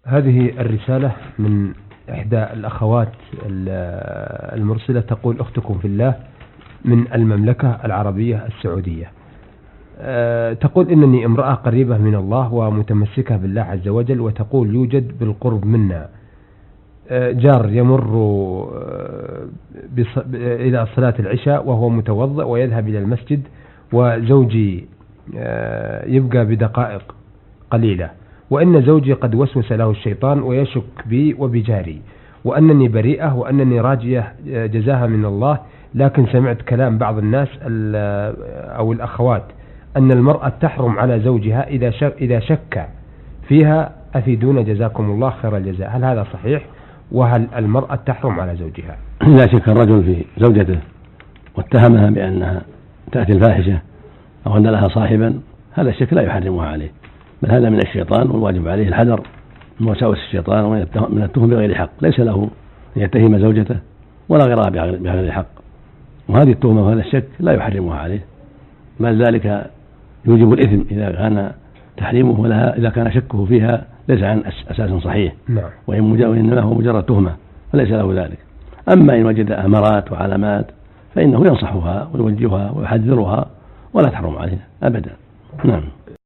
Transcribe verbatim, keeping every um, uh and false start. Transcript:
هذه الرسالة من إحدى الأخوات المرسلة، تقول: أختكم في الله من المملكة العربية السعودية. تقول: إنني امرأة قريبة من الله ومتمسكة بالله عز وجل، وتقول يوجد بالقرب منا جار يمر إلى صلاة العشاء وهو متوضئ ويذهب إلى المسجد، وزوجي يبقى بدقائق قليلة، وإن زوجي قد وسوس له الشيطان ويشك بي وبجاري، وأنني بريئة وأنني راجية جزاها من الله. لكن سمعت كلام بعض الناس أو الأخوات أن المرأة تحرم على زوجها إذا شك, إذا شك فيها. أفيدونا جزاكم الله خير الجزاء، هل هذا صحيح؟ وهل المرأة تحرم على زوجها؟ إذا شك الرجل في زوجته واتهمها بأنها تأتي الفاحشة أو أن لها صاحبا، هذا الشك لا يحرمها عليه، بل هذا من الشيطان، والواجب عليه الحذر من وساوس الشيطان ومن التهم بغير حق. ليس له أن يتهم زوجته ولا غيرها بغير حق، وهذه التهمة وهذا الشك لا يحرمها عليه، بل ذلك يوجب الإثم إذا كان تحريمه لها، إذا كان شكه فيها ليس عن أساس صحيح، نعم. وإنما هو مجرد تهمة فليس له ذلك. أما إن وجد أمارات وعلامات فإنه ينصحها ويوجهها ويحذرها ولا تحرم عليها أبدا. نعم.